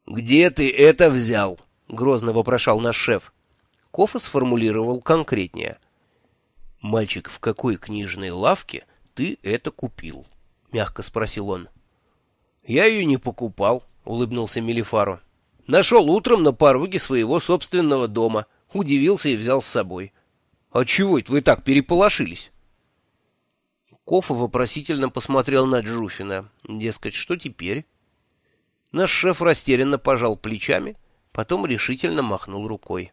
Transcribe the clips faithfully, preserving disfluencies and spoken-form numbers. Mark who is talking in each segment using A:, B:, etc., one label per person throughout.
A: «Где ты это взял?» — грозно вопрошал наш шеф. Кофа сформулировал конкретнее. «Мальчик, в какой книжной лавке ты это купил?» — мягко спросил он. «Я ее не покупал», — улыбнулся Мелифаро. «Нашел утром на пороге своего собственного дома, удивился и взял с собой. А чего это вы так переполошились?» Кофа вопросительно посмотрел на Джуфина. Дескать, что теперь? Наш шеф растерянно пожал плечами, потом решительно махнул рукой.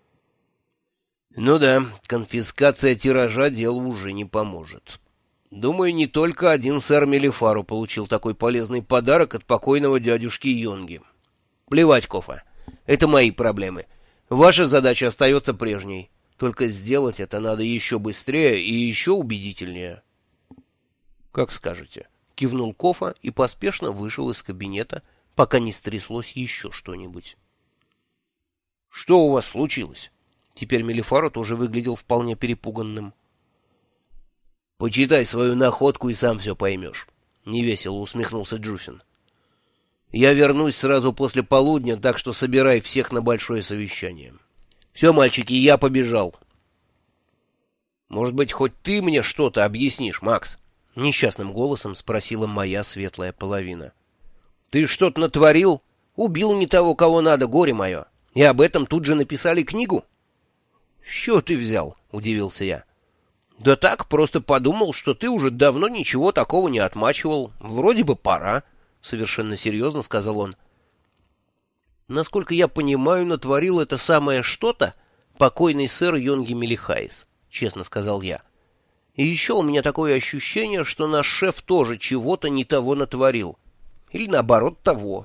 A: «Ну да, конфискация тиража делу уже не поможет. Думаю, не только один сэр Мелифаро получил такой полезный подарок от покойного дядюшки Йонги. Плевать, Кофа, это мои проблемы. Ваша задача остается прежней, только сделать это надо еще быстрее и еще убедительнее». «Как скажете», — кивнул Кофа и поспешно вышел из кабинета, пока не стряслось еще что-нибудь. «Что у вас случилось?» Теперь Мелифаро тоже выглядел вполне перепуганным. «Почитай свою находку и сам все поймешь», — невесело усмехнулся Джуфин. «Я вернусь сразу после полудня, так что собирай всех на большое совещание. Все, мальчики, я побежал». «Может быть, хоть ты мне что-то объяснишь, Макс?» — несчастным голосом спросила моя светлая половина. «Ты что-то натворил? Убил не того, кого надо, горе мое. И об этом тут же написали книгу?» «С чего ты взял?» — удивился я. «Да так, просто подумал, что ты уже давно ничего такого не отмачивал. Вроде бы пора», — совершенно серьезно сказал он. «Насколько я понимаю, натворил это самое что-то покойный сэр Йонги Мелихаис», — честно сказал я. «И еще у меня такое ощущение, что наш шеф тоже чего-то не того натворил. Или наоборот того».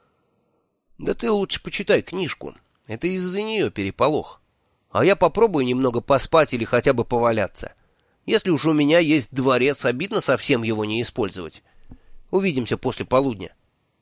A: «Да ты лучше почитай книжку. Это из-за нее переполох. А я попробую немного поспать или хотя бы поваляться. Если уж у меня есть дворец, обидно совсем его не использовать. Увидимся после полудня».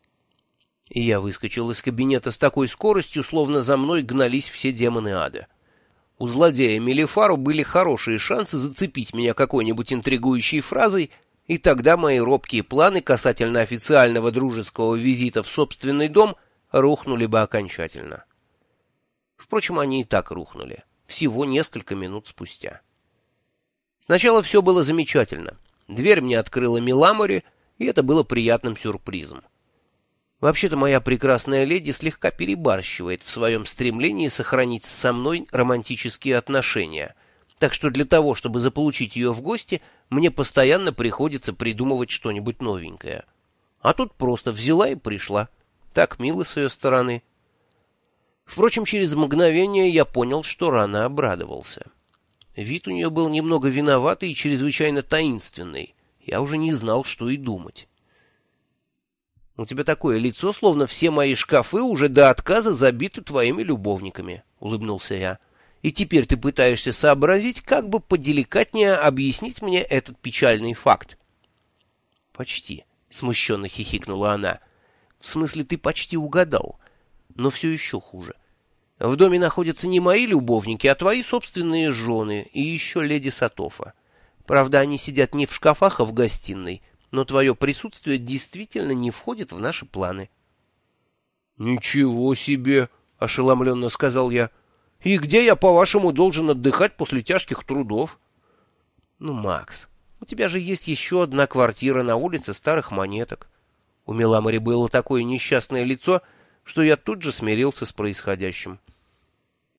A: И я выскочил из кабинета с такой скоростью, словно за мной гнались все демоны ада. У злодея Мелифаро были хорошие шансы зацепить меня какой-нибудь интригующей фразой, и тогда мои робкие планы касательно официального дружеского визита в собственный дом рухнули бы окончательно. Впрочем, они и так рухнули, всего несколько минут спустя. Сначала все было замечательно. Дверь мне открыла Миламори, и это было приятным сюрпризом. Вообще-то моя прекрасная леди слегка перебарщивает в своем стремлении сохранить со мной романтические отношения, так что для того, чтобы заполучить ее в гости, мне постоянно приходится придумывать что-нибудь новенькое. А тут просто взяла и пришла. Так мило с ее стороны. Впрочем, через мгновение я понял, что рано обрадовался. Вид у нее был немного виноватый и чрезвычайно таинственный. Я уже не знал, что и думать. «У тебя такое лицо, словно все мои шкафы уже до отказа забиты твоими любовниками», — улыбнулся я. «И теперь ты пытаешься сообразить, как бы поделикатнее объяснить мне этот печальный факт». «Почти», — смущенно хихикнула она. «В смысле, ты почти угадал. Но все еще хуже. В доме находятся не мои любовники, а твои собственные жены и еще леди Сатофа. Правда, они сидят не в шкафах, а в гостиной, но твое присутствие действительно не входит в наши планы». «Ничего себе!» — ошеломленно сказал я. «И где я, по-вашему, должен отдыхать после тяжких трудов?» «Ну, Макс, у тебя же есть еще одна квартира на улице Старых Монеток». У Миламори было такое несчастное лицо, что я тут же смирился с происходящим.